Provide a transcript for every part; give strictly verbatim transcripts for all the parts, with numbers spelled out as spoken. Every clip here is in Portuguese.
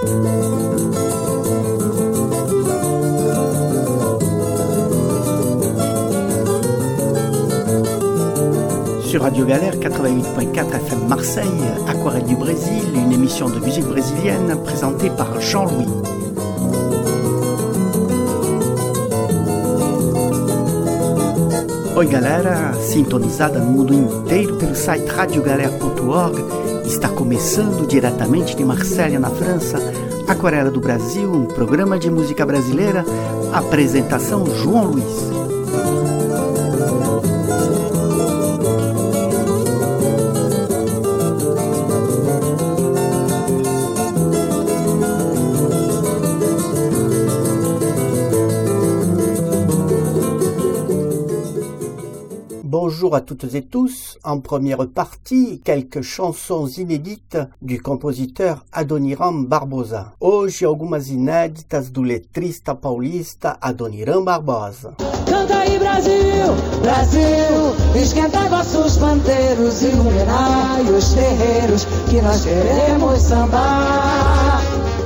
Sur Radio Galère quatre-vingt-huit point quatre F M Marseille, Aquarelle du Brésil, une émission de musique brésilienne présentée par Jean-Louis. Oi galera, sintonizada no mundo inteiro pelo site radio galera ponto org, está começando diretamente de Marselha, na França, Aquarela do Brasil, um programa de música brasileira, apresentação João Luiz. Bonjour à toutes et tous. En première partie, quelques chansons inédites du compositeur Adoniran Barbosa. Hoje, algumas inéditas do letrista paulista Adoniran Barbosa. Canta aí Brasil, Brasil, esquenta vossos pandeiros, iluminai os terreiros, que nós queremos sambar.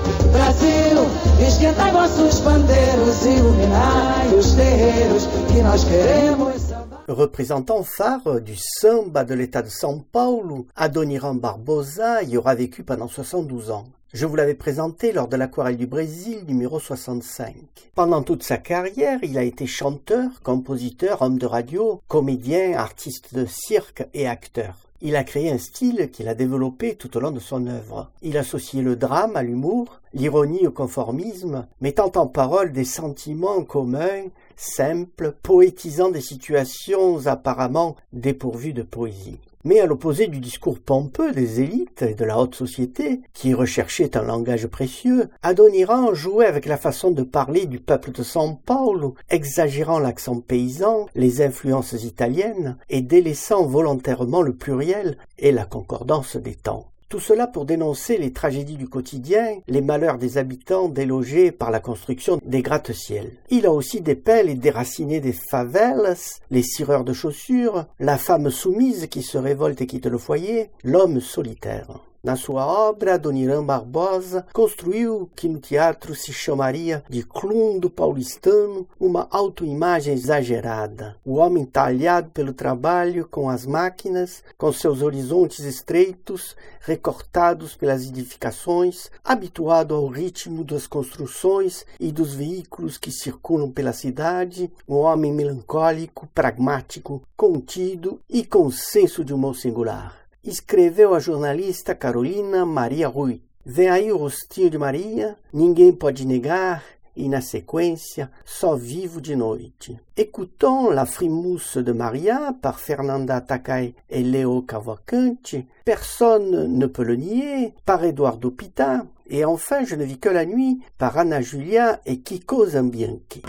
Brasil, esquenta vossos pandeiros, iluminai os terreiros, que nós queremos sambar. Représentant phare du samba de l'état de São Paulo, Adoniran Barbosa y aura vécu pendant soixante-douze ans. Je vous l'avais présenté lors de l'Aquarelle du Brésil numéro soixante-cinq. Pendant toute sa carrière, il a été chanteur, compositeur, homme de radio, comédien, artiste de cirque et acteur. Il a créé un style qu'il a développé tout au long de son œuvre. Il associait le drame à l'humour, l'ironie au conformisme, mettant en parole des sentiments communs, simples, poétisant des situations apparemment dépourvues de poésie. Mais à l'opposé du discours pompeux des élites et de la haute société, qui recherchait un langage précieux, Adoniran jouait avec la façon de parler du peuple de São Paulo, exagérant l'accent paysan, les influences italiennes et délaissant volontairement le pluriel et la concordance des temps. Tout cela pour dénoncer les tragédies du quotidien, les malheurs des habitants délogés par la construction des gratte-ciels. Il a aussi dépeint les déracinés des favelas, les cireurs de chaussures, la femme soumise qui se révolte et quitte le foyer, l'homme solitaire. Na sua obra, Adoniran Barbosa construiu que no teatro se chamaria de clundo paulistano, uma autoimagem exagerada. O homem talhado pelo trabalho com as máquinas, com seus horizontes estreitos, recortados pelas edificações, habituado ao ritmo das construções e dos veículos que circulam pela cidade, um homem melancólico, pragmático, contido e com senso de humor singular. Escreveu a jornalista Carolina Maria Rui. Vem aí o rostinho de Maria, ninguém pode negar, e na sequência, Só vivo de noite. Écoutons La Frimousse de Maria par Fernanda Takai et Léo Cavalcanti, Personne ne peut le nier par Eduardo Pita, et enfin Je ne vis que la nuit par Anna Julia et Kiko Zambianchi.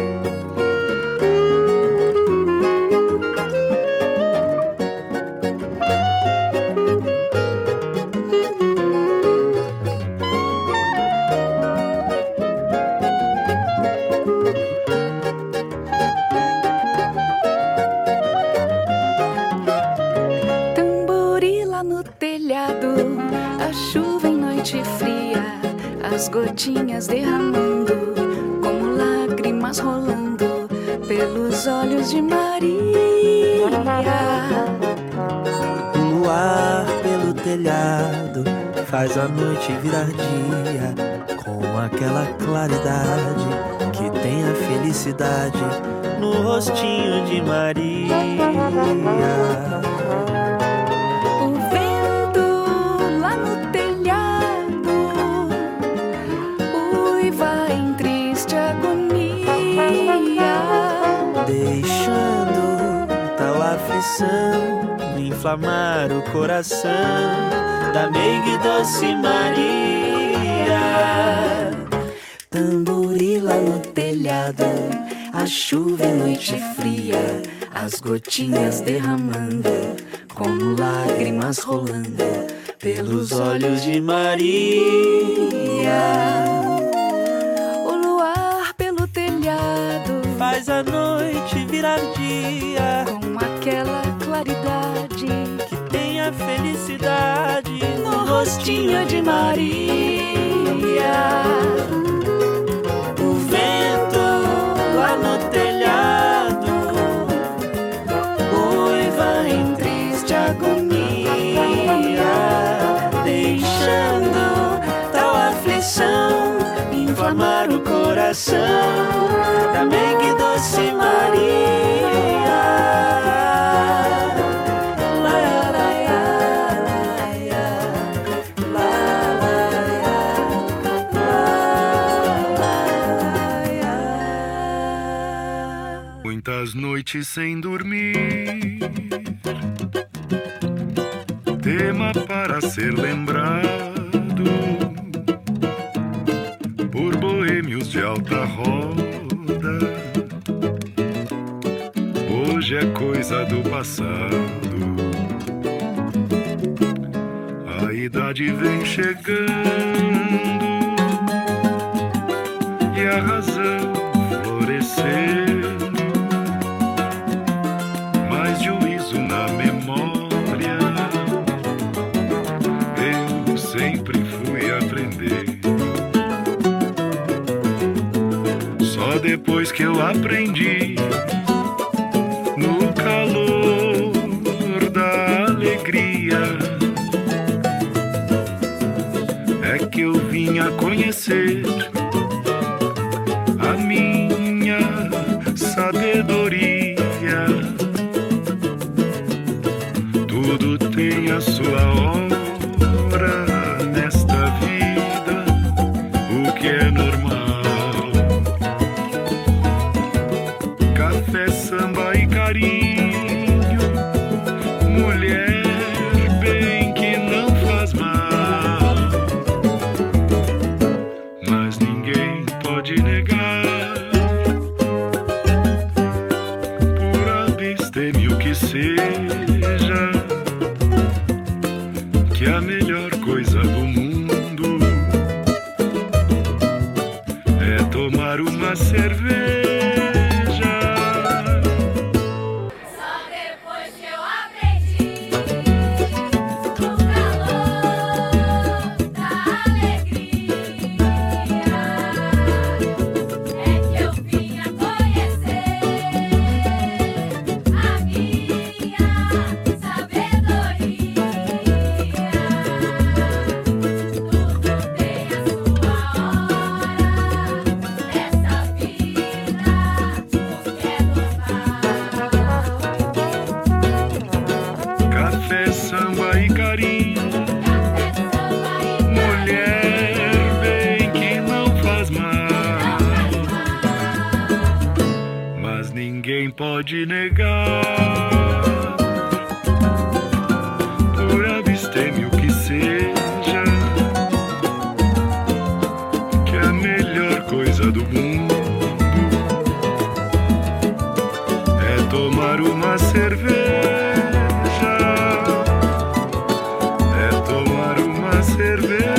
As gotinhas derramando, como lágrimas rolando pelos olhos de Maria. O luar pelo telhado faz a noite virar dia, com aquela claridade que tem a felicidade no rostinho de Maria. Inflamar o coração da meiga e doce Maria. Tamborila no telhado, a chuva é noite fria, as gotinhas derramando, como lágrimas rolando pelos olhos de Maria. O luar pelo telhado faz a noite virar dia, com aquela claridade que tem a felicidade no rostinho de Maria. coração da Mengue Doce Maria. La, la, muitas noites sem dormir, tema para ser lembrado por boêmios de alta roda. Hoje é coisa do passado, a idade vem chegando e a razão florescendo. Mais juízo na memória, eu sempre fui aprender. Só depois que eu aprendi, no calor da alegria, é que eu vim a conhecer a minha sabedoria. Tudo tem a sua hora nesta vida, o que é normal. Café, samba e carinho, mulher bem que não faz mal, mas ninguém pode negar, por abstêmio que seja, que a melhor coisa do mundo é tomar uma cerveja. Só depois que eu aprendi, no calor da alegria, é que eu vim a conhecer a minha sabedoria. Tudo tem a sua hora nessa vida, o que é normal. Café, samba e carinho, mulher bem que não faz mal, mas ninguém pode negar, por abstêmio que seja, que a melhor coisa do mundo é tomar uma cerveja. É tomar uma cerveja.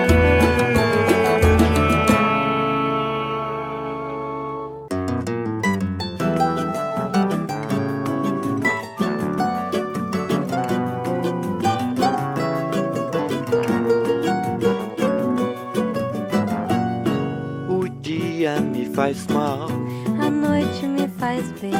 o dia me faz mal, A noite me faz bem.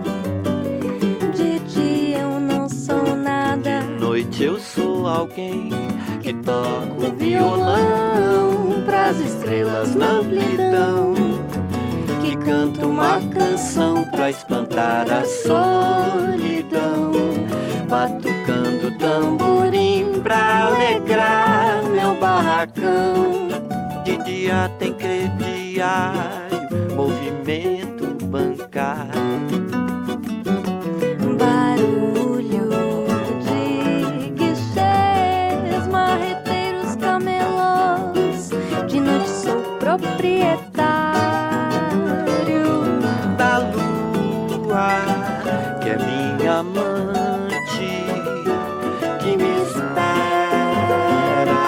De dia eu não sou nada. noite eu sou alguém que toca o violão pras estrelas na amplidão, que canta uma canção pra espantar a solidão, batucando tamborim pra alegrar meu barracão. De dia tem crediário, movimento bancário, Barulho de guichês, marreteiros, camelôs. De noite sou proprietário da lua, que é minha amante, que me espera,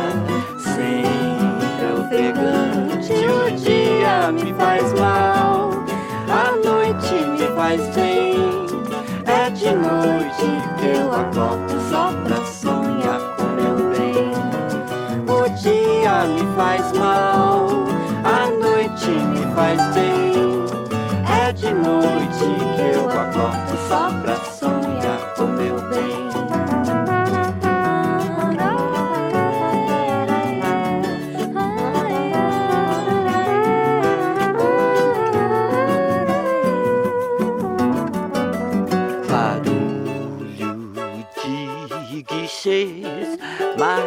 sempre ofegante. O dia me faz mal, a noite me faz bem. É de noite que eu acordo só pra sonhar com meu bem. O dia me faz mal, a noite me faz bem. É de noite que eu acordo só pra sonhar com meu bem.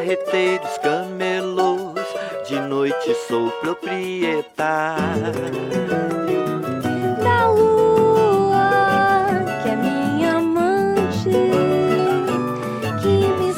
marreteiros, camelôs, de noite sou proprietário da lua, que é minha amante, que me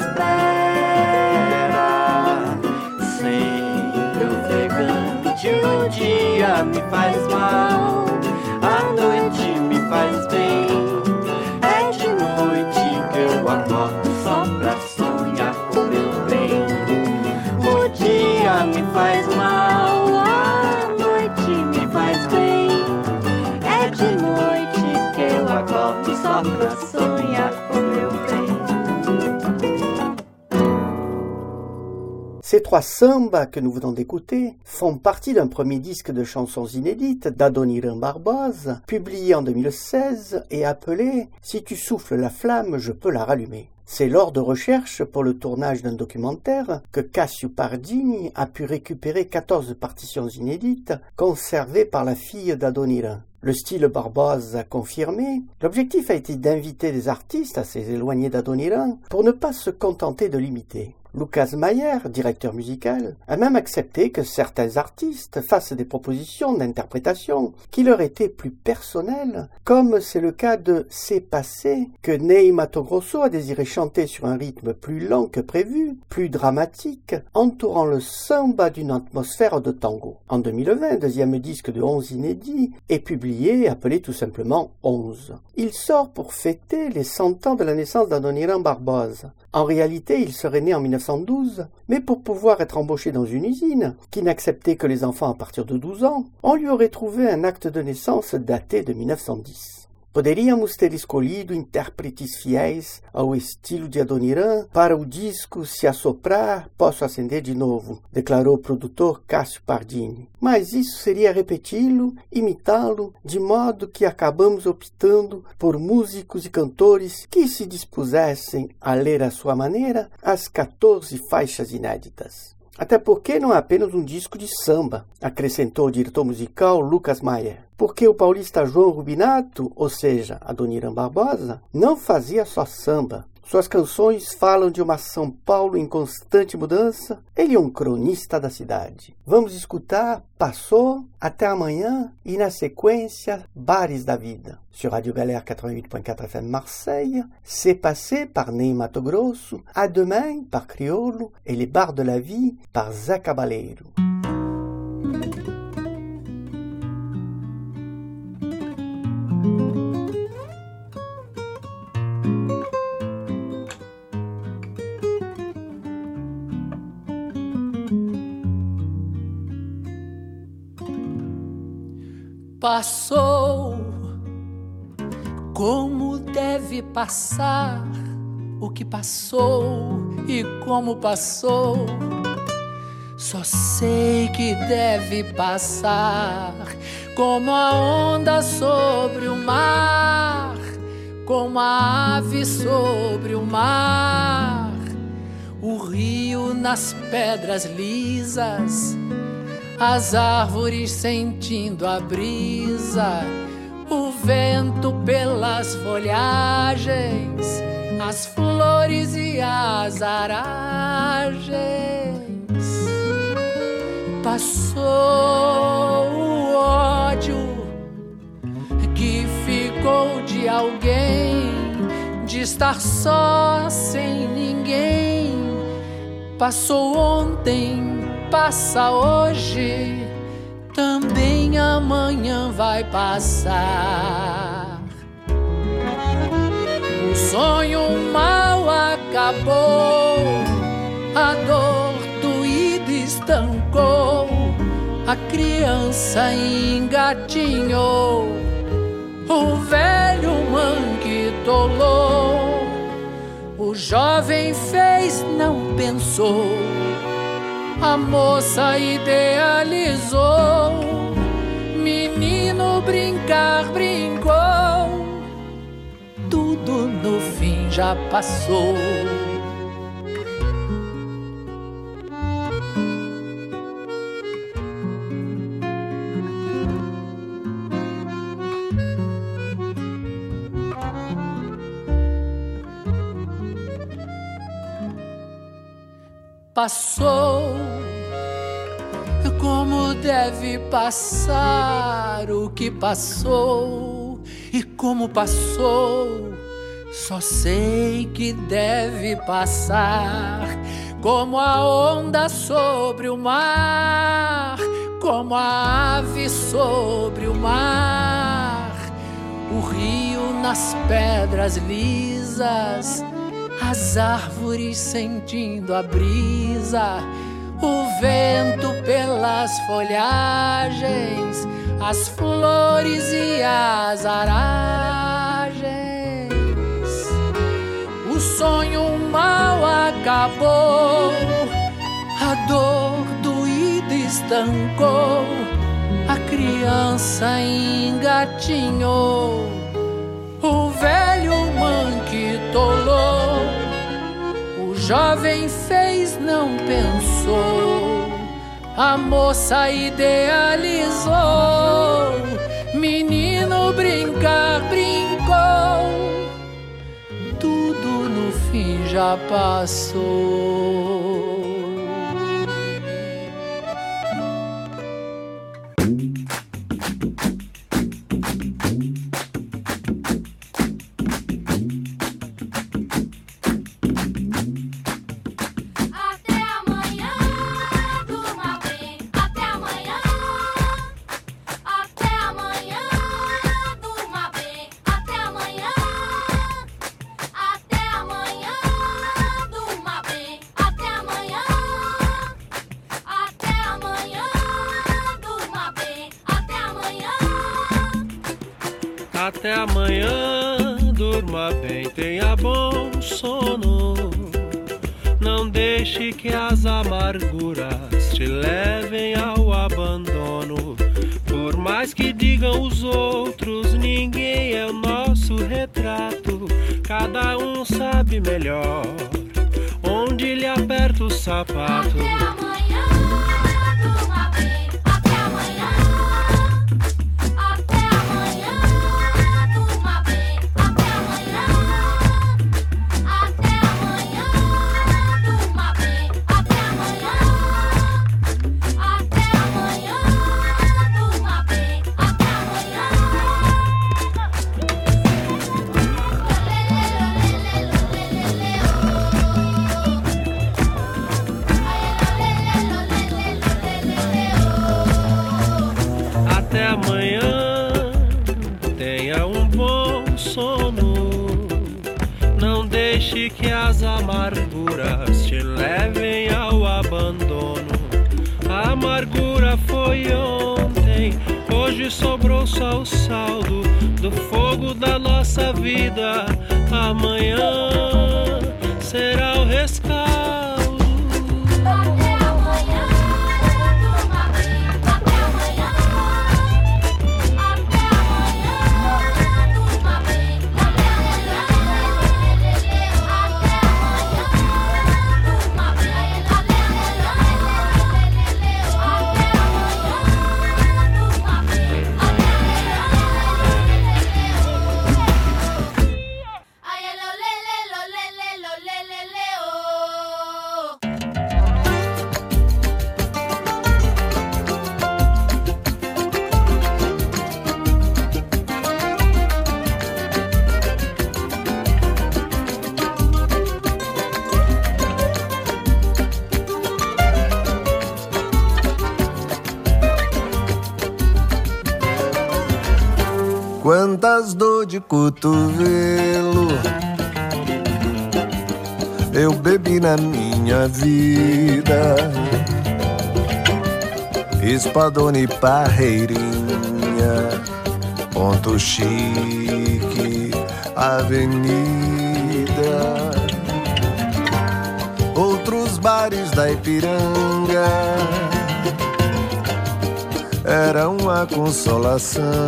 espera, sempre ofegante. O dia me faz mal, a noite me faz bem. É de noite que eu acordo só pra sonhar com meu bem. O dia me faz mal, a noite me faz bem. é de noite que eu acordo só pra sonhar com meu bem. Ces trois sambas que nous venons d'écouter font partie d'un premier disque de chansons inédites d'Adoniran Barbosa, publié en deux mille seize et appelé « Si tu souffles la flamme, je peux la rallumer ». C'est lors de recherches pour le tournage d'un documentaire que Cassio Pardini a pu récupérer quatorze partitions inédites conservées par la fille d'Adoniran. Le style Barbosa confirmé, l'objectif a été d'inviter des artistes assez éloignés d'Adoniran pour ne pas se contenter de l'imiter. Lucas Mayer, directeur musical, a même accepté que certains artistes fassent des propositions d'interprétation qui leur étaient plus personnelles, comme c'est le cas de C'est passé, que Ney Matogrosso a désiré chanter sur un rythme plus lent que prévu, plus dramatique, entourant le samba d'une atmosphère de tango. En deux mille vingt, deuxième disque de onze inédits est publié, appelé tout simplement onze. Il sort pour fêter les cent ans de la naissance d'Adoniran Barbosa. En réalité, il serait né en mille neuf cent douze, mais pour pouvoir être embauché dans une usine, qui n'acceptait que les enfants à partir de douze ans, on lui aurait trouvé un acte de naissance daté de mille neuf cent dix. Poderíamos ter escolhido intérpretes fiéis ao estilo de Adoniran para o disco Se Assoprar, Posso Acender de Novo, declarou o produtor Cassio Pardini. Mas isso seria repeti-lo, imitá-lo, de modo que acabamos optando por músicos e cantores que se dispusessem a ler à sua maneira as quatorze faixas inéditas. Até porque não é apenas um disco de samba, acrescentou o diretor musical Lucas Mayer. Porque o paulista João Rubinato, ou seja, Adoniran Barbosa, não fazia só samba. Suas canções falam de uma São Paulo em constante mudança. Ele é um cronista da cidade. Vamos escutar Passou, Até Amanhã e, na sequência, Bares da Vida. Sur Radio Galère quatre-vingt-huit point quatre F M Marseille, C'est passé par Ney Matogrosso, À demain par Criolo et Les Bars de la Vie par Zé Cabaleiro. Passou como deve passar o que passou e como passou. Só sei que deve passar como a onda sobre o mar, como a ave sobre o mar, o rio nas pedras lisas, as árvores sentindo a brisa, o vento pelas folhagens, as flores e as aragens. Passou o ódio que ficou de alguém, de estar só sem ninguém. Passou ontem, passa hoje, também amanhã vai passar. O sonho mal acabou, a dor doída estancou, a criança engatinhou, o velho manquitolou, o jovem fez, não pensou, a moça idealizou, menino brincar brincou, tudo no fim já passou. passou, como deve passar o que passou, e como passou, só sei que deve passar, como a onda sobre o mar, como a ave sobre o mar, o rio nas pedras lisas, as árvores sentindo a brisa, o vento pelas folhagens, as flores e as aragens. O sonho mal acabou, a dor doída estancou, a criança engatinhou, o velho manquitolou, o jovem fez, não pensou, a moça idealizou, menino brincar brincou, tudo no fim já passou. Até amanhã, durma bem, tenha bom sono. Não deixe que as amarguras te levem ao abandono. Por mais que digam os outros, ninguém é o nosso retrato. Cada um sabe melhor onde lhe aperta o sapato. Até amanhã, tenha um bom sono. Não deixe que as amarguras te levem ao abandono. A amargura foi ontem, hoje sobrou só o saldo do fogo da nossa vida. Amanhã será o rescaldo. Quantas dor de cotovelo eu bebi na minha vida, espadona e parreirinha, ponto chique, avenida, outros bares da Ipiranga, era uma consolação.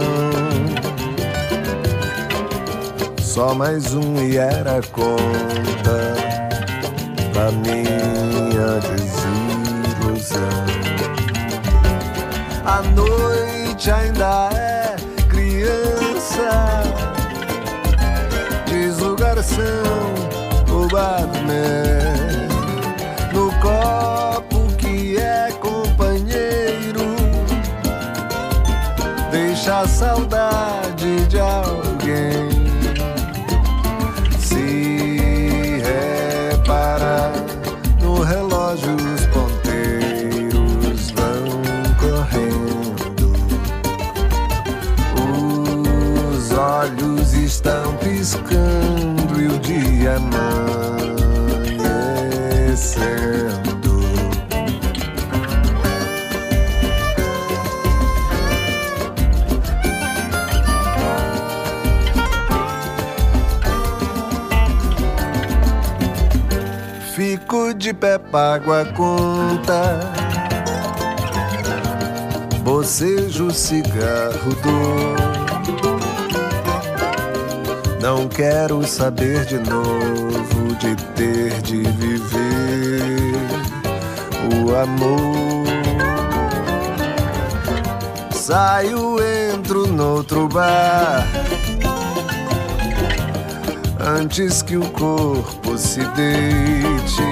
Só mais um e era conta da minha desilusão. A noite ainda é criança, diz o garçom, o barman, no colo deixa saudade de alguém. Se reparar no relógio, os ponteiros vão correndo. Os olhos estão piscando e o dia amanhecendo. Fico de pé, pago a conta, bocejo, cigarro, dor. Não quero saber de novo de ter de viver o amor. Saio, entro noutro bar, antes que o corpo se deite.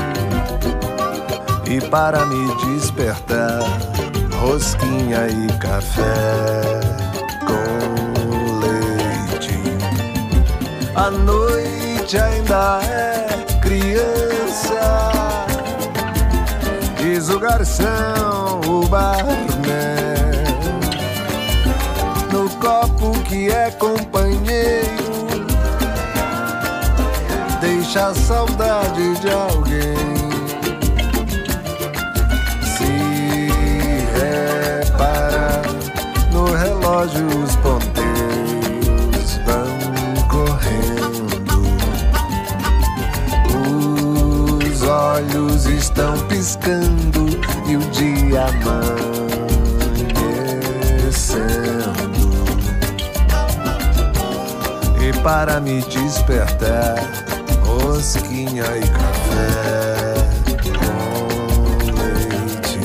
E para me despertar, rosquinha e café com leite. A noite ainda é criança, diz o garçom, o barman. No copo que é companheiro, deixa a saudade de alguém. Se reparar no relógio, os ponteiros vão correndo. Os olhos estão piscando e o dia amanhecendo. E para me despertar, rosquinha e café com leite.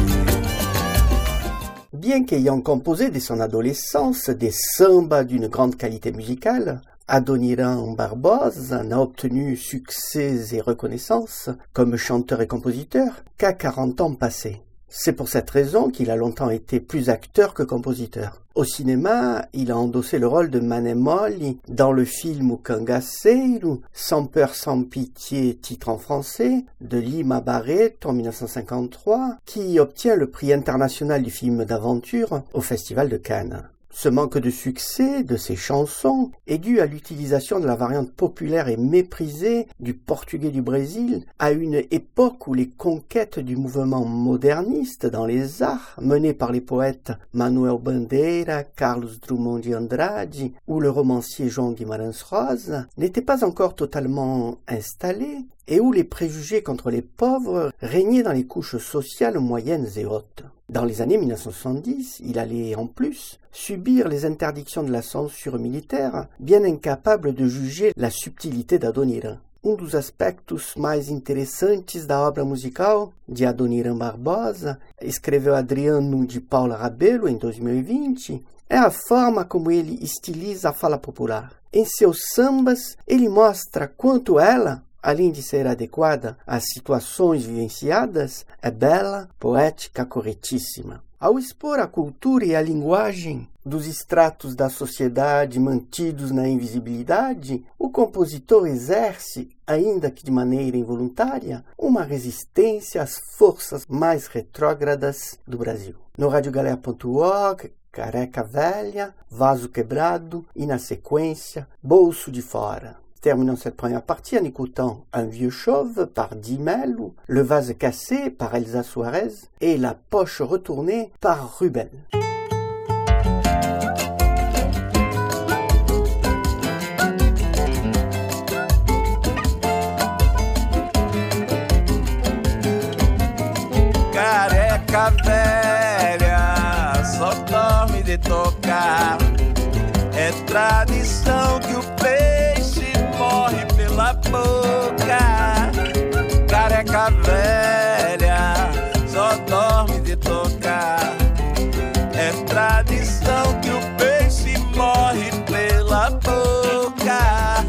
Bien qu'ayant composé dès son adolescence des sambas d'une grande qualité musicale, Adoniran Barbosa n'a obtenu succès et reconnaissance comme chanteur et compositeur qu'à quarante ans passés. C'est pour cette raison qu'il a longtemps été plus acteur que compositeur. Au cinéma, il a endossé le rôle de Mané Molly dans le film O Cangaceiro, Sans peur, sans pitié, titre en français, de Lima Barreto en dix-neuf cent cinquante-trois, qui obtient le prix international du film d'aventure au Festival de Cannes. Ce manque de succès de ses chansons est dû à l'utilisation de la variante populaire et méprisée du portugais du Brésil à une époque où les conquêtes du mouvement moderniste dans les arts, menées par les poètes Manuel Bandeira, Carlos Drummond de Andrade ou le romancier João Guimarães Rosa, n'étaient pas encore totalement installés et où les préjugés contre les pauvres régnaient dans les couches sociales moyennes et hautes. Dans les années dix-neuf cent soixante-dix, il allait en plus subir les interdictions de la censure militaire, bien incapable de juger la subtilité d'Adoniran. Um dos aspectos mais interessantes da obra musical de Adoniran Barbosa, escreveu Adriano de Paula Rabelo em dois mil e vinte, é a forma como ele estiliza a fala popular. Em seus sambas, ele mostra quanto ela, além de ser adequada às situações vivenciadas, é bela, poética, corretíssima. Ao expor a cultura e a linguagem dos estratos da sociedade mantidos na invisibilidade, o compositor exerce, ainda que de maneira involuntária, uma resistência às forças mais retrógradas do Brasil. No rádio galera ponto org, Careca Velha, Vaso Quebrado e, na sequência, Bolso de Fora. Terminons cette première partie en écoutant Un vieux chauve par Dimelo, Le vase cassé par Elsa Suarez et La poche retournée par Rubel. Careca velha, só dorme de tocar. É tradição que o peixe morre pela boca. Careca velha, só dorme de tocar. É tradição que o peixe morre pela boca.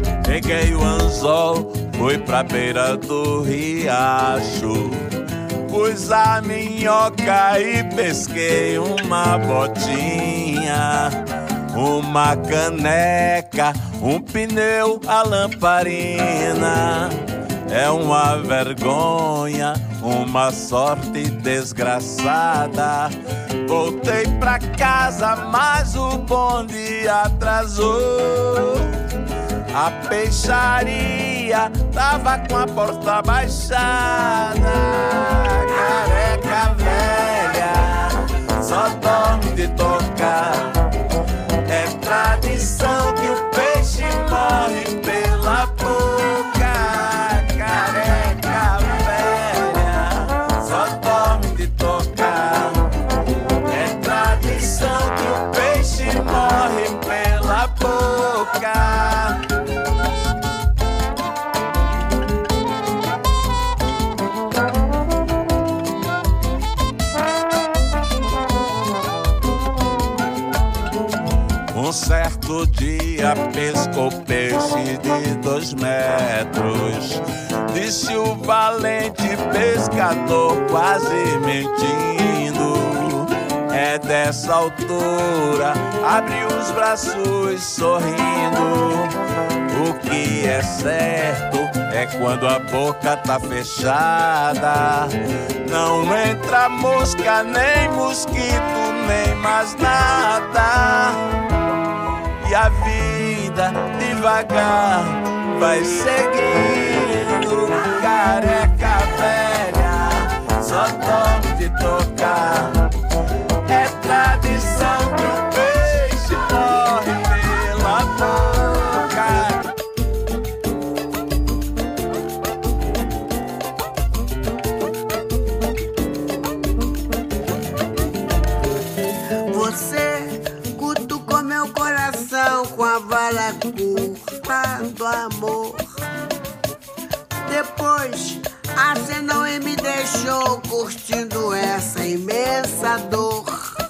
Peguei o anzol, fui pra beira do riacho. Pus a minhoca e pesquei uma botinha, uma caneca, um pneu, a lamparina. É uma vergonha, uma sorte desgraçada. Voltei pra casa, mas o bonde atrasou. A peixaria tava com a porta baixada. Careca velha, só dorme de tocar. É tradição que o peixe morre pela boca. Careca velha, só dorme de tocar. É tradição que o peixe morre pela boca. Um certo dia pescou peixe de dois metros. Disse o valente pescador, quase mentindo: é dessa altura. Abre os braços sorrindo. O que é certo é quando a boca tá fechada. Não entra mosca, nem mosquito, nem mais nada. E a vida devagar vai seguindo. Careca velha, só dorme de tocar. É tradição que o peixe morre pela boca. Você cutucou meu coração com a vara curta do amor. Depois acenou e me deixou curtindo essa imensa dor.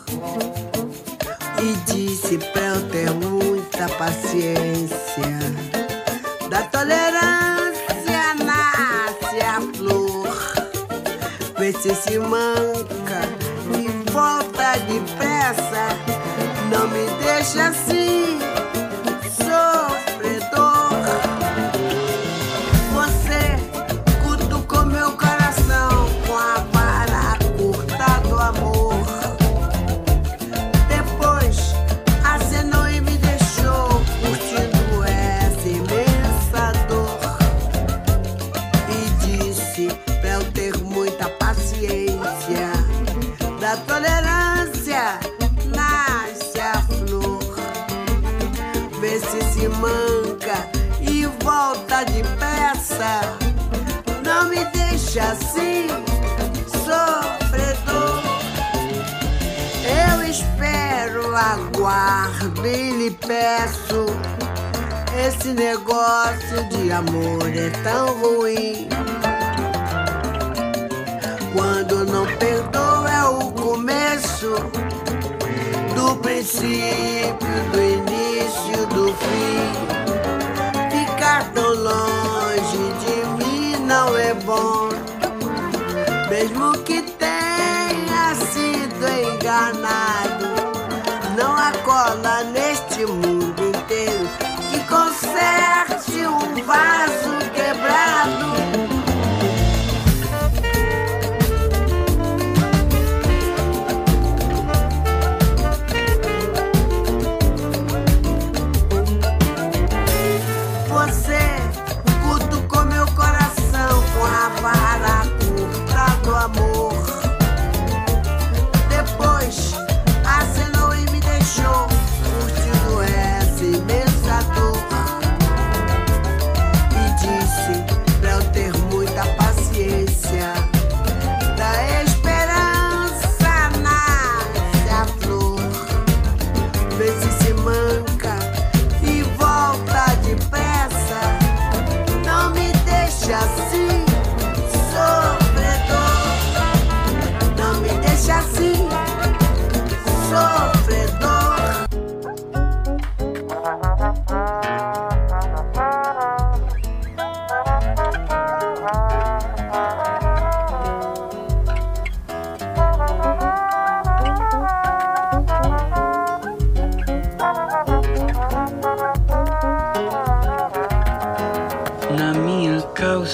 E disse pra eu ter muita paciência. Da tolerância nasce a flor. Vê se se manca e volta depressa. Não me deixa assim, sofredor. Você cutucou meu coração com a vara curta do amor. Depois acenou e me deixou curtindo essa imensa dor. E disse pra eu ter muita paciência. Da tolerância nasce a flor. Vê se se manca e volta depressa. Não me deixa assim, sofredor. Eu espero, aguardo e lhe peço. Esse negócio de amor é tão ruim. Quando não perdoa é o começo do princípio, do início, do fim. Ficar tão longe de mim não é bom. Mesmo que tenha sido enganado, não há cola neste mundo inteiro que conserte um vaso quebrado. Amor. Depois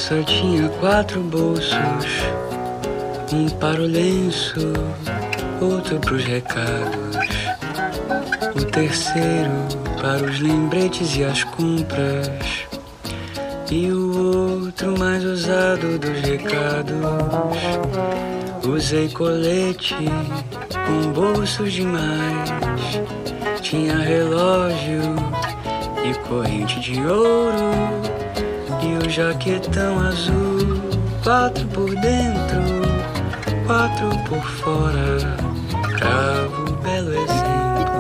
calça tinha quatro bolsos, um para o lenço, outro pros recados, o terceiro para os lembretes e as compras, e o outro mais usado dos recados. Usei colete com bolsos demais, tinha relógio e corrente de ouro, e o jaquetão azul, quatro por dentro, quatro por fora, cravo, belo exemplo.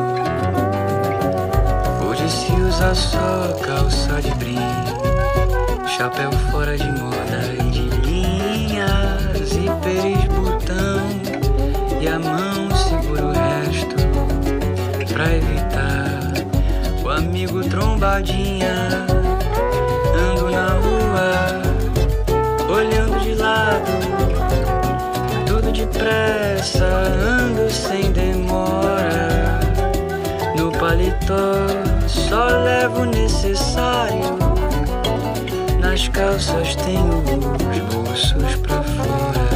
Hoje se usa só calça de brim, chapéu fora de moda e de linha, zíperes, botão, e a mão segura o resto, pra evitar o amigo trombadinha. Ando na rua, olhando de lado, tudo depressa, ando sem demora. No paletó só levo o necessário, nas calças tenho os bolsos pra fora.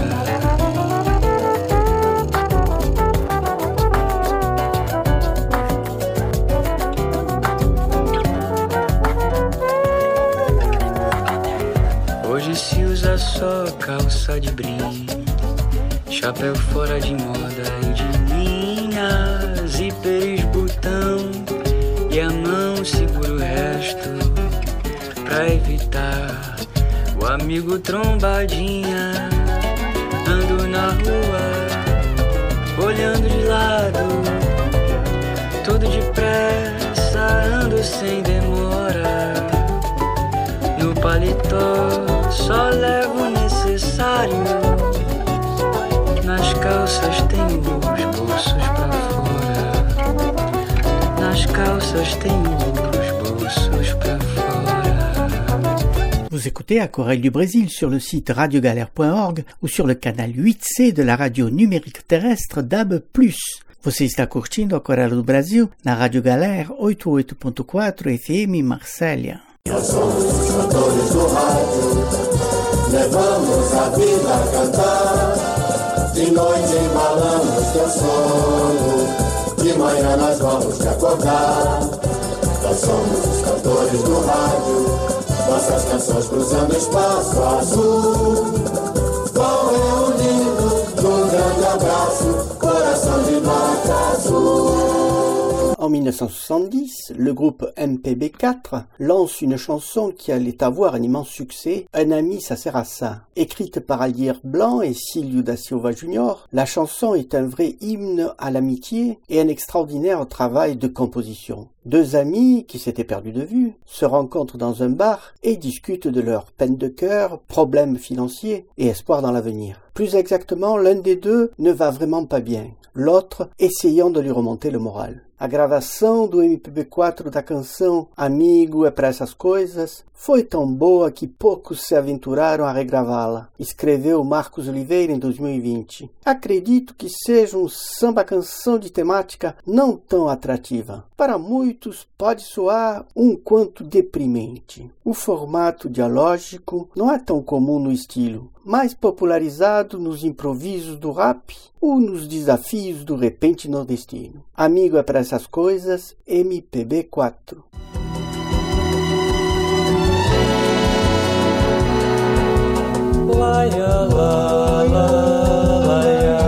Hoje se usa só calça de brim, chapéu fora de moda e de linha, zíperes, botão, e a mão segura o resto, pra evitar o amigo trombadinha. Ando na rua, olhando de lado, tudo depressa, ando sem demora. No paletó só levo o necessário, nas calças tenho os bolsos pra fora, nas calças tenho os bolsos pra fora. Vous écoutez Aquarelle du Brésil sur le site radio galère point org ou sur le canal huit C de la radio numérique terrestre D A B plus. Você está curtindo Aquarelle do Brasil na Rádio Galera oitenta e oito ponto quatro F M Marsella. Nós somos os cantores do rádio, levamos a vida a cantar. De noite embalamos teu sono, de manhã nós vamos te acordar. Nós somos os cantores do rádio, nossas canções cruzando espaço azul. Vão reunindo num grande abraço, coração de nota azul. En mille neuf cent soixante-dix, le groupe M P B quatre lance une chanson qui allait avoir un immense succès, Un ami ça sert à ça. Écrite par Aldir Blanc et Silvio da Silva junior, la chanson est un vrai hymne à l'amitié et un extraordinaire travail de composition. Deux amis qui s'étaient perdus de vue se rencontrent dans un bar et discutent de leurs peines de cœur, problèmes financiers et espoir dans l'avenir. Plus exactement, l'un des deux ne va vraiment pas bien, l'autre essayant de lui remonter le moral. A gravação do M P B quatro da canção Amigo é pra essas coisas foi tão boa que poucos se aventuraram a regravá-la, escreveu Marcos Oliveira em dois mil e vinte. Acredito que seja um samba-canção de temática não tão atrativa. Para muitos pode soar um quanto deprimente. O formato dialógico não é tão comum no estilo, mais popularizado nos improvisos do rap ou nos desafios do repente nordestino. Amigo é para essas coisas, M P B quatro. Laia, la, la, laia.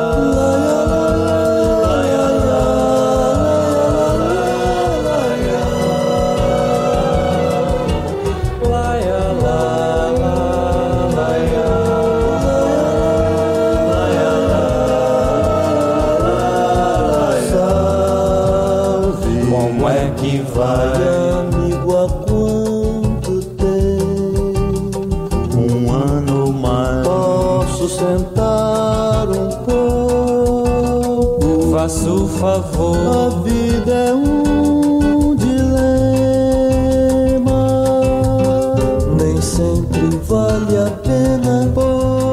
Que vai, amigo, há quanto tempo? Um ano ou mais. Posso sentar um pouco? Faça o favor. A vida é um dilema, nem sempre vale a pena. Pô,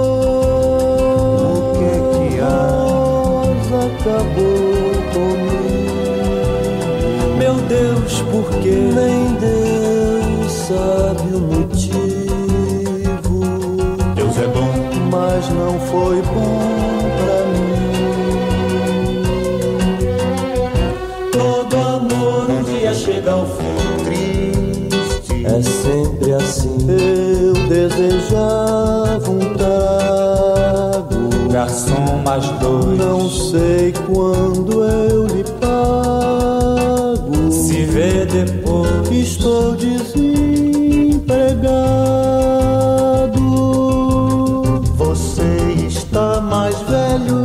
o que é que há? Acabou comigo. Meu Deus, por que nem Deus sabe o motivo? foi bom pra mim. Todo amor um dia chega ao fim. Triste é sempre assim. Eu desejava um trago, garçom, mais dois. Não sei quando eu lhe pago. Se vê depois. Estou desempregado. Você está mais velho,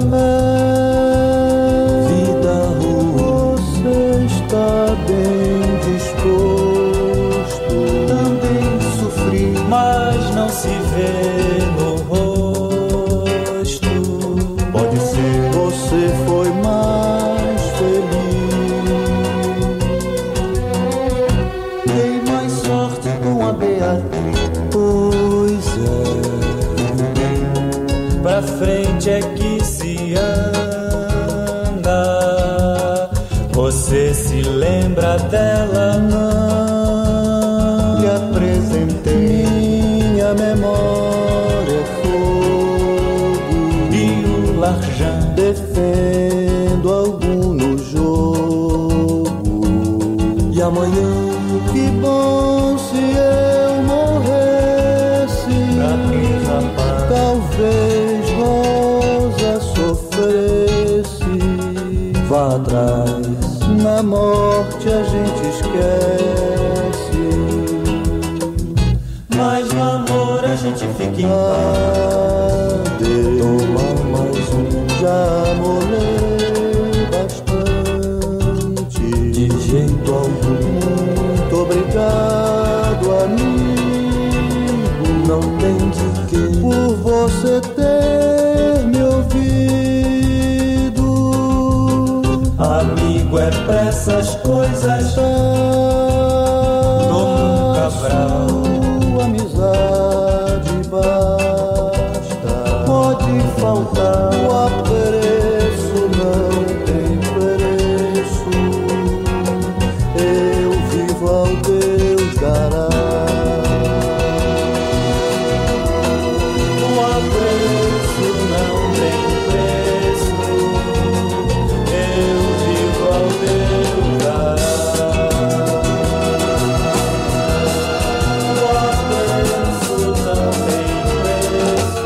é vida ruim. Você está bem disposto. Também sofri, mas não se vê no rosto. Pode ser, você foi mais feliz. Dei mais sorte com a Beatriz. Pois é, pra frente é que se anda. Você se lembra dela? Não lhe apresentei. Minha memória é fogo e o larjão. Defendo algum no jogo. E amanhã, que bom se eu morresse. Talvez Rosa sofresse. Vá atrás, na morte a gente esquece. Mas no amor a gente fica em paz. Toma mais um, já molei bastante. De jeito algum. Muito obrigado, amigo. Não tem de quê, por você ter me ouvido. Amigo é pra essas coisas. Toma um Cabral. Amizade basta. Pode faltar, o apreço não tem preço. Eu vivo ao Deus dará. O apreço não tem preço. Eu vivo ao Deus dará. O apreço não tem preço.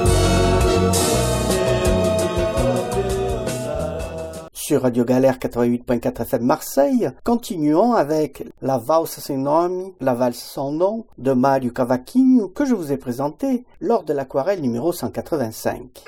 Eu vivo ao Deus dará. Sur Radio Galère quatre-vingt-huit point quatre F M Marseille, continuons avec la valse sem nome, la valse sans nom de Mário Cavaquinho que je vous ai présenté lors de l'aquarelle numéro cent quatre-vingt-cinq.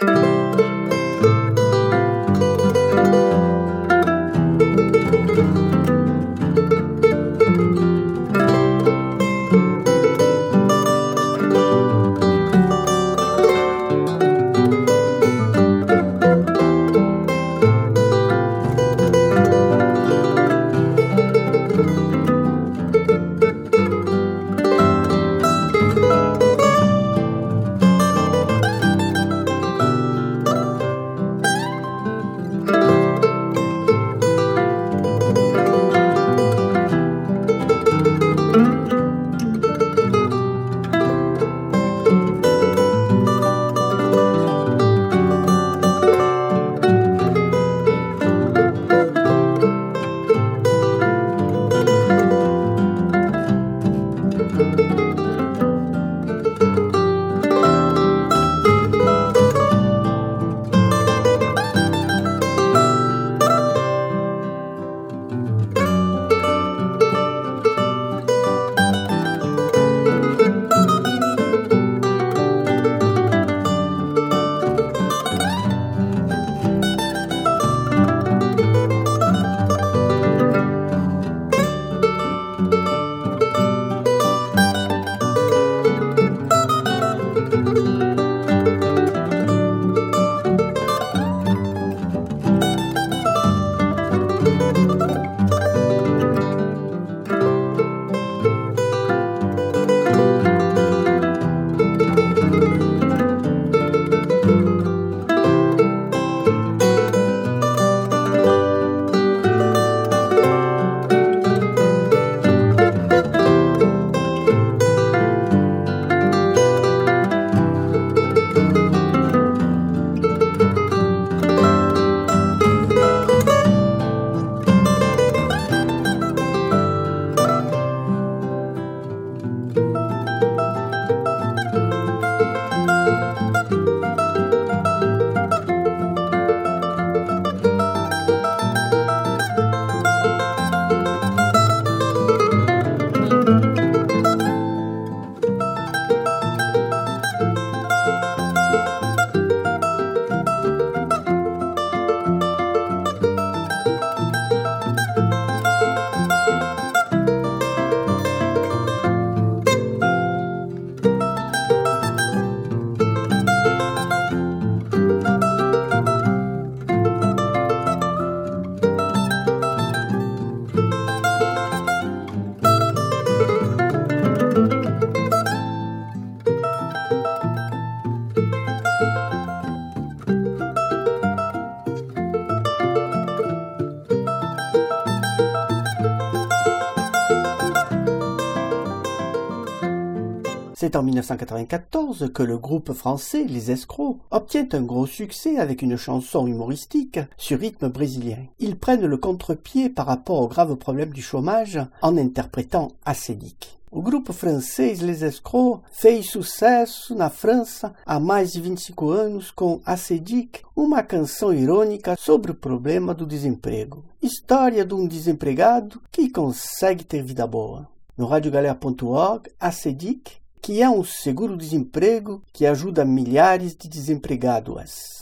C'est en mille neuf cent quatre-vingt-quatorze que le groupe français Les Escrocs obtient un gros succès avec une chanson humoristique sur rythme brésilien. Ils prennent le contre-pied par rapport au grave problème du chômage en interprétant Acedic. O grupo francês Les Escrocs fez sucesso na França há mais de vinte e cinco anos com Acedic, uma canção irônica sobre o problema do desemprego. História de um desempregado que consegue ter vida boa. No radiogalera ponto org, Acedic, que é um seguro-desemprego que ajuda milhares de desempregados.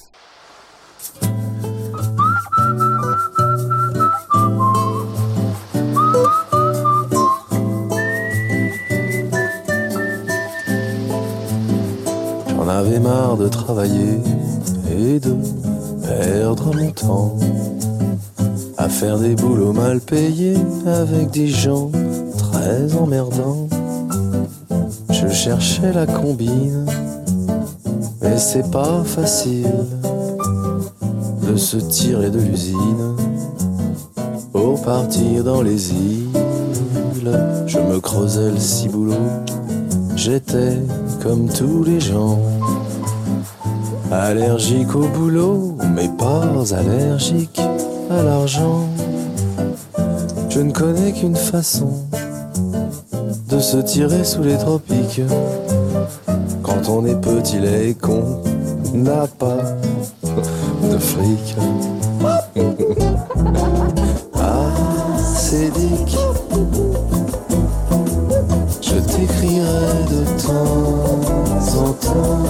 J'en avais marre de travailler et de perdre mon temps à faire des boulots mal payés avec des gens très emmerdants. Je cherchais la combine, mais c'est pas facile de se tirer de l'usine pour partir dans les îles. Je me creusais le ciboulot, j'étais comme tous les gens, allergique au boulot, mais pas allergique à l'argent. Je ne connais qu'une façon de se tirer sous les tropiques. Quand on est petit, laid et con, n'a pas de fric. Acedic, je t'écrirai de temps en temps.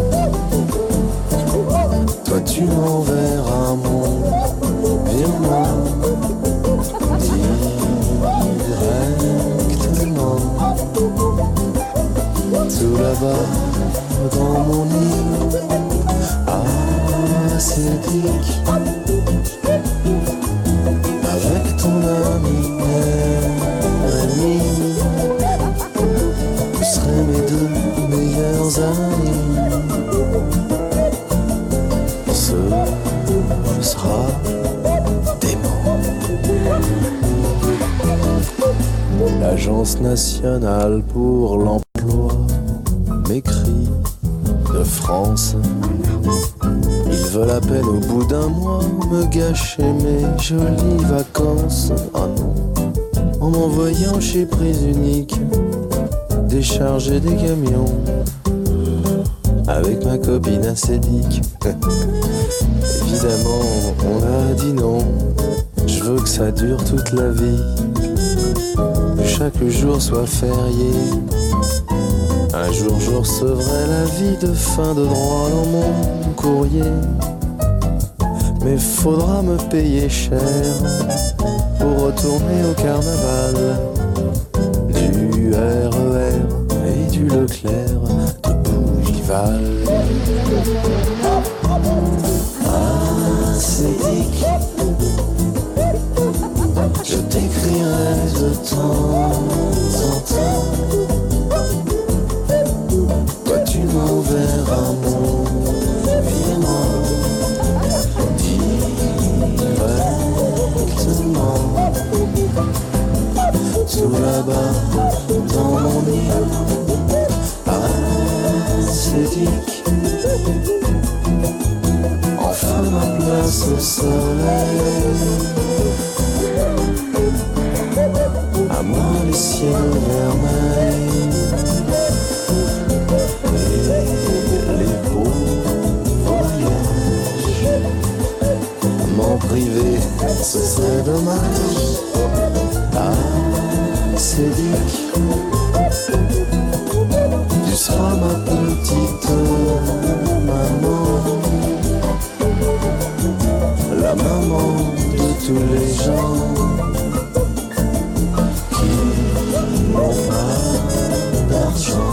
Toi tu m'enverras mon virement directement. Tout là-bas dans mon lit, Acedic, avec ton ami Rémi, vous serez mes deux meilleurs amis. Ce sera dément. L'Agence nationale pour l'emploi m'écrit de France. Ils veulent à peine au bout d'un mois me gâcher mes jolies vacances. Ah non, en m'envoyant chez Prise Unique décharger des camions avec ma copine Acedic. Évidemment, on a dit non. Je veux que ça dure toute la vie, que chaque jour soit férié. Un jour je recevrai l'avis de fin de droit dans mon courrier. Mais faudra me payer cher pour retourner au carnaval du R E R et du Leclerc de Bougival. Acedic, je t'écrirai de temps en temps. Toi tu m'enverras mon virement directement. Tout là-bas dans mon lit, Acedic, enfin ma place au soleil. À moi les ciels vermeils et les beaux voyages. M'en priver, ce serait dommage. Acedic, tu seras ma petite maman, la maman de tous les gens qui n'ont pas d'argent.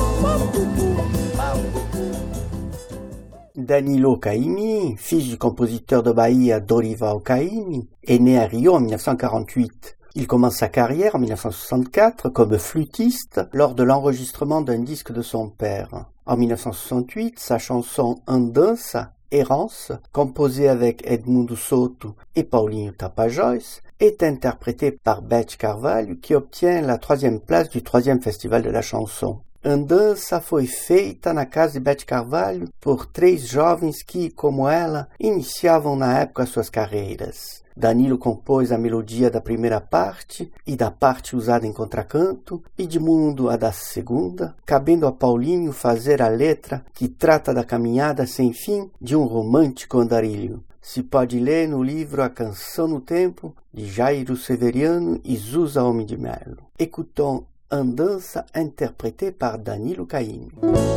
Danilo Caymmi, fils du compositeur de Bahia Dorival Caymmi, est né à Rio en mille neuf cent quarante-huit. Il commence sa carrière en mille neuf cent soixante-quatre comme flûtiste lors de l'enregistrement d'un disque de son père. En mille neuf cent soixante-huit, sa chanson Andança, Errance, composée avec Edmundo Soto et Paulinho Tapajós, est interprétée par Beth Carvalho qui obtient la troisième place du troisième festival de la chanson. Andança foi feita na casa de Bete Carvalho por três jovens que, como ela, iniciavam na época suas carreiras. Danilo compôs a melodia da primeira parte e da parte usada em contracanto, Edmundo a da segunda, cabendo a Paulinho fazer a letra que trata da caminhada sem fim de um romântico andarilho. Se pode ler no livro A Canção no Tempo, de Jairo Severiano e Zusa Homem de Melo. Écoutons Andança interprétée par Danilo Caymmi.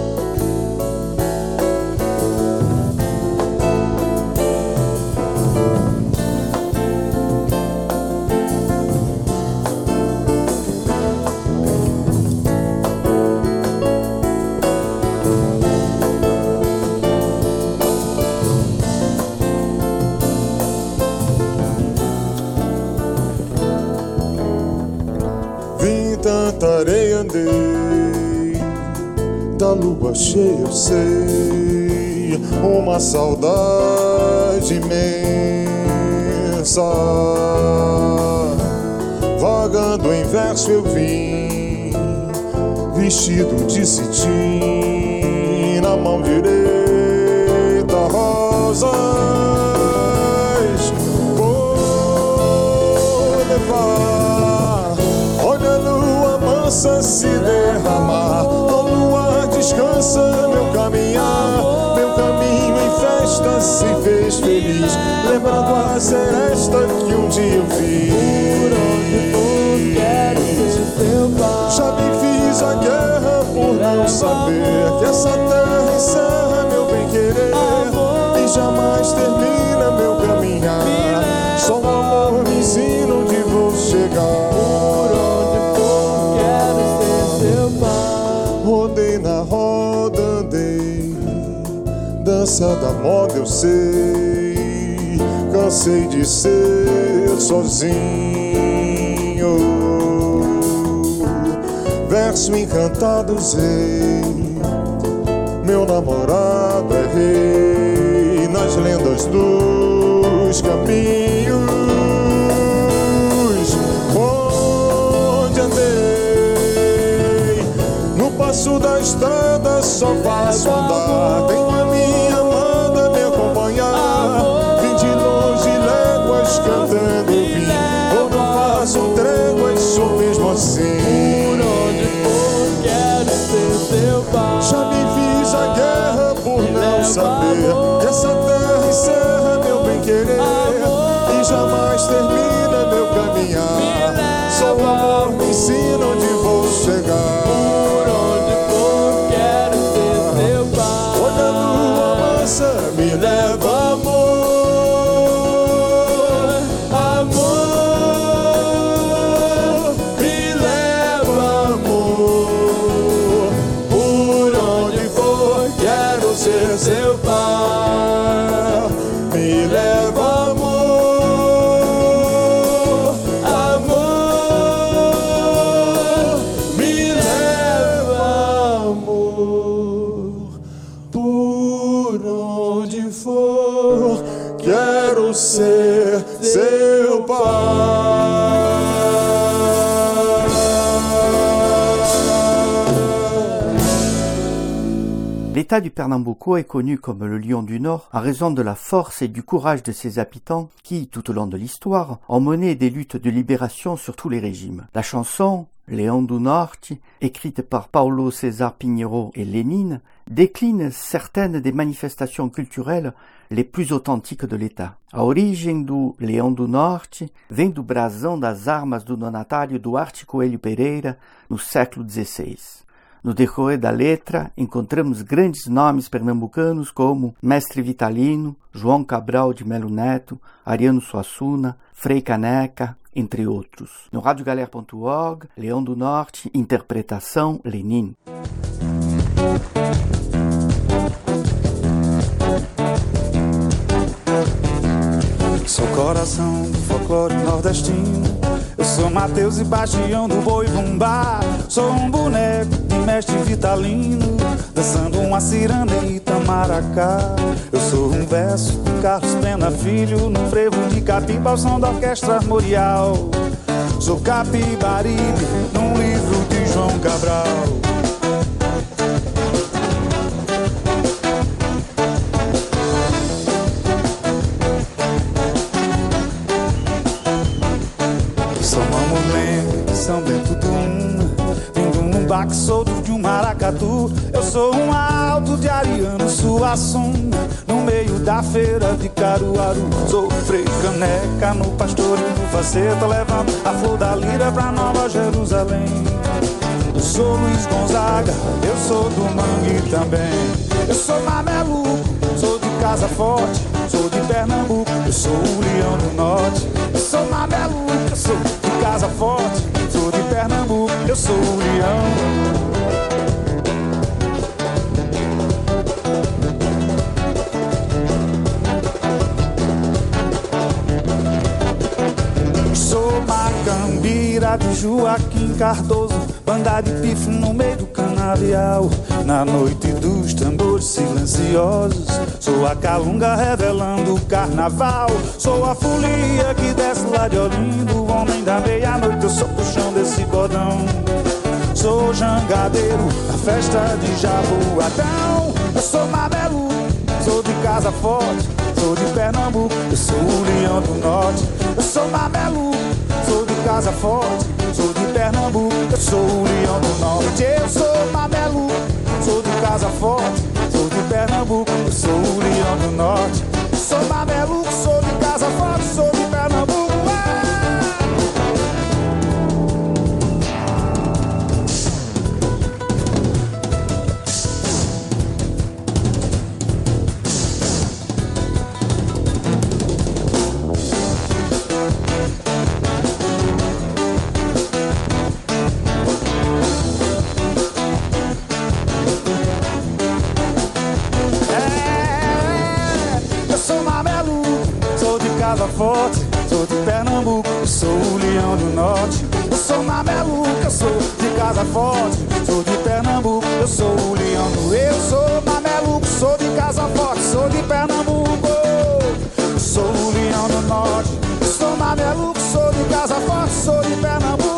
Tanta areia andei, da lua cheia eu sei, uma saudade imensa. Vagando em verso eu vim, vestido de cetim, na mão direita rosas. Vou levar, se derramar, o luar descansa meu caminhar, meu caminho em festa se fez feliz, lembrando a seresta que um dia eu fiz. Por onde for quero ser teu pai. Já me fiz a guerra por não saber que essa terra encerra meu bem-querer e jamais termina meu caminhar. Só o amor me ensina onde vou chegar. Rodei na roda, andei, dança da moda eu sei, cansei de ser sozinho. Verso encantado usei, meu namorado é rei, nas lendas dos caminhos. Onde andei, no passo da estrada só faço andar, tenho a minha amada me acompanhar. Vim de longe léguas cantando eu vim, ou não faço tréguas, sou mesmo assim. Por onde for quero ser teu pai. Já me fiz a guerra por não saber que essa terra encerra meu bem-querer e jamais termina meu caminhar. Só o amor me ensina onde vou chegar. Me leva amor, amor, me leva amor. Por onde for quero ser seu pai. Me leva amor, amor, me leva amor. Por onde for, quero ser seu pai. L'État du Pernambuco est connu comme le Lion du Nord en raison de la force et du courage de ses habitants qui, tout au long de l'histoire, ont mené des luttes de libération sur tous les régimes. La chanson Leão do Norte, écrite par Paulo César Pinheiro et Lénine, décline certaines des manifestations culturelles les plus authentiques de l'État. A origem do Leão do Norte vem do brasão das armas do Donatário Duarte Coelho Pereira no século dezesseis. No decorrer da letra, encontramos grandes nomes pernambucanos como Mestre Vitalino, João Cabral de Melo Neto, Ariano Suassuna, Frei Caneca, entre outros. No rádio galera ponto org, Leão do Norte, interpretação Lénine. Sou coração do folclore nordestino, eu sou Mateus e Bastião do boi bumbá. Sou um boneco de mestre Vitalino, dançando uma ciranda em Itamaracá. Eu sou um verso de Carlos Pena Filho, no frevo de Capiba ao som da orquestra armorial. Sou Capibaribe, num livro de João Cabral. baque solto de um maracatu. Eu sou um alto de Ariano Suassuna, no meio da feira de Caruaru. Sou Frei Caneca no pastor e no faceta, levando a flor da lira pra Nova Jerusalém. Eu sou Luiz Gonzaga, eu sou do mangue também. Eu sou mameluco, sou de casa forte, sou de Pernambuco, eu sou o leão do norte. Eu sou mameluco, eu sou de casa forte, sou de Pernambuco, eu sou o leão. Sou macambira de Joaquim Cardoso, banda de pife no meio do canavial. Na noite dos tambores silenciosos, sou a calunga revelando o carnaval. Sou a folia que desce lá de Olinda, o homem da meia-noite, eu sou o chão desse cordão. Sou jangadeiro na festa de Jaboatão. Eu sou mameluco, sou de casa forte, sou de Pernambuco, eu sou o leão do norte. Eu sou mameluco, sou de casa forte, sou de Pernambuco, eu sou o leão do norte. Eu sou mameluco, sou de casa forte, sou de Pernambuco, eu sou o leão do norte. Eu sou mameluco, sou de casa forte, sou de Pernambuco. Forte, sou de Pernambuco, sou o leão do norte. Eu sou mameluco, eu sou de casa forte, sou de Pernambuco, eu sou o leão do. Eu sou mameluco, sou de casa forte, sou de Pernambuco, sou o leão do norte. Eu sou mameluco, sou de casa forte, sou de Pernambuco.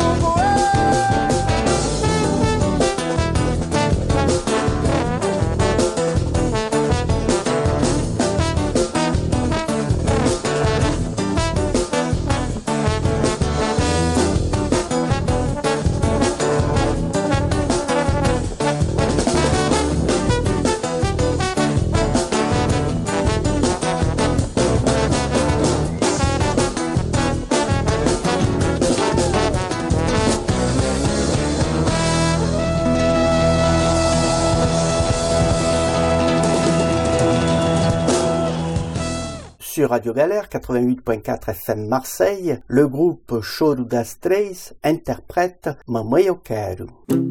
Sur Radio Galère quatre-vingt-huit point quatre F M Marseille, le groupe Choro das Três interprète Mamãe Eu Quero.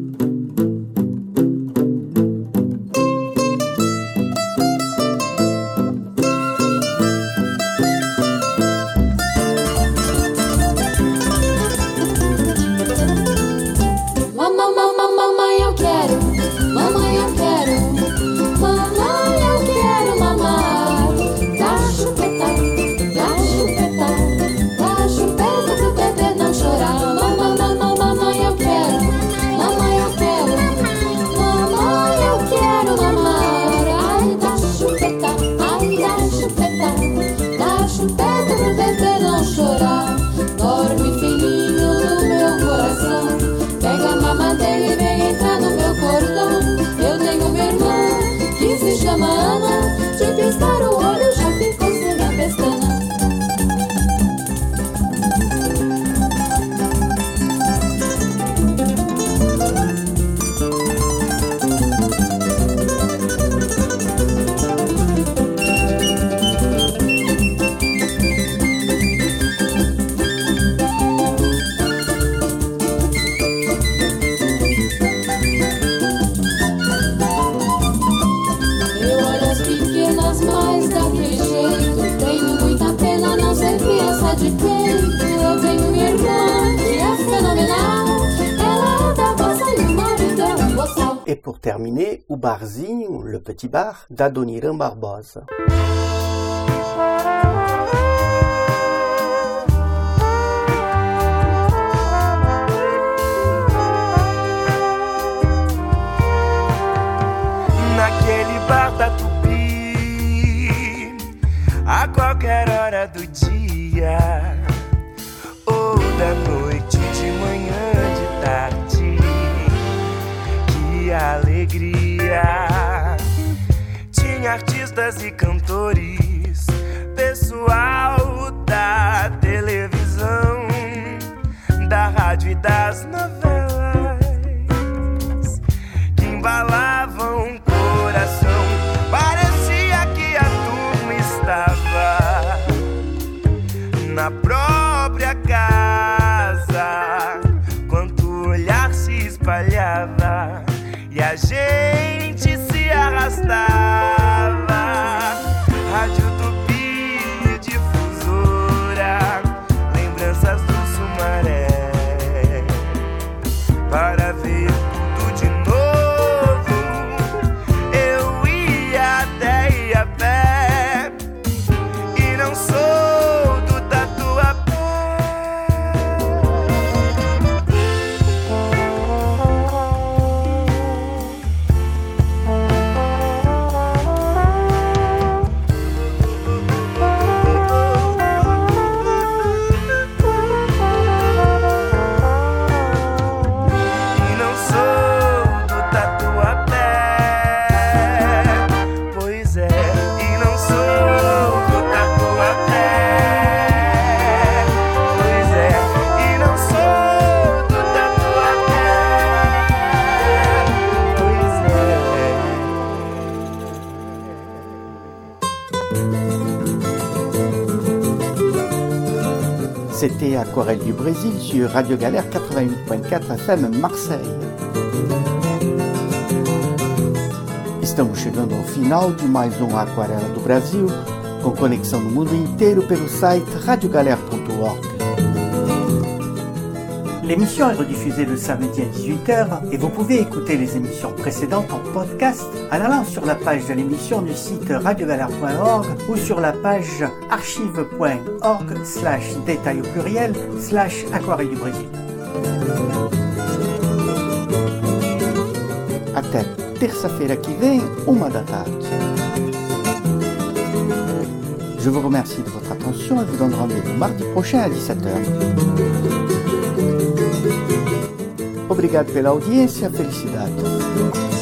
Mamãe eu quero, mamãe eu quero, mamãe eu quero mamar. Dá chupeta, dá chupeta, dá chupeta pro bebê não chorar. Mamãe, mamãe eu quero, mamãe eu quero, mamãe eu quero mamar. Ai, dá chupeta, ai, dá chupeta, dá chupeta pro bebê não chorar. Dorme filhinho do meu coração, pega a mamadeira e vem entrar no meu cordão. Eu tenho uma irmã que se chama Ana, de piscar o olho já ficou sem a pestana. De peito, eu tenho minha irmã que é fenomenal. Ela é da bossa e o marido é um boçal. Et pour terminer, o barzinho, le petit bar d'Adoniran Barbosa. Naquele bar da Tupi, a qualquer hora do dia ou da noite, de manhã, de tarde, artistas e cantores, pessoal da televisão, da rádio e das novelas, que embalavam o coração. Parecia que a turma estava na própria casa, quanto olhar se espalhava e a gente se arrastava. Rádio Tupi, difusora, lembranças do Sumaré, para ver tudo de novo. Eu ia até ir a pé, e não sou do Tatuapé. C'était Aquarelle du Brésil sur Radio Galère quatre-vingt-huit point quatre F M Marseille. Estamos chegando ao final de mais um Aquarela do Brasil, com conexão no mundo inteiro pelo site radio galère point org. L'émission est rediffusée le samedi à dix-huit heures et vous pouvez écouter les émissions précédentes en podcast en allant sur la page de l'émission du site radio galère point org ou sur la page archive point org slash détail au pluriel slash Aquarelle du Brésil. Até terça-feira que vem, uma da tarde. Je vous remercie de votre attention et vous donne rendez-vous mardi prochain à dix-sept heures. Obrigado pela audiência, felicidades.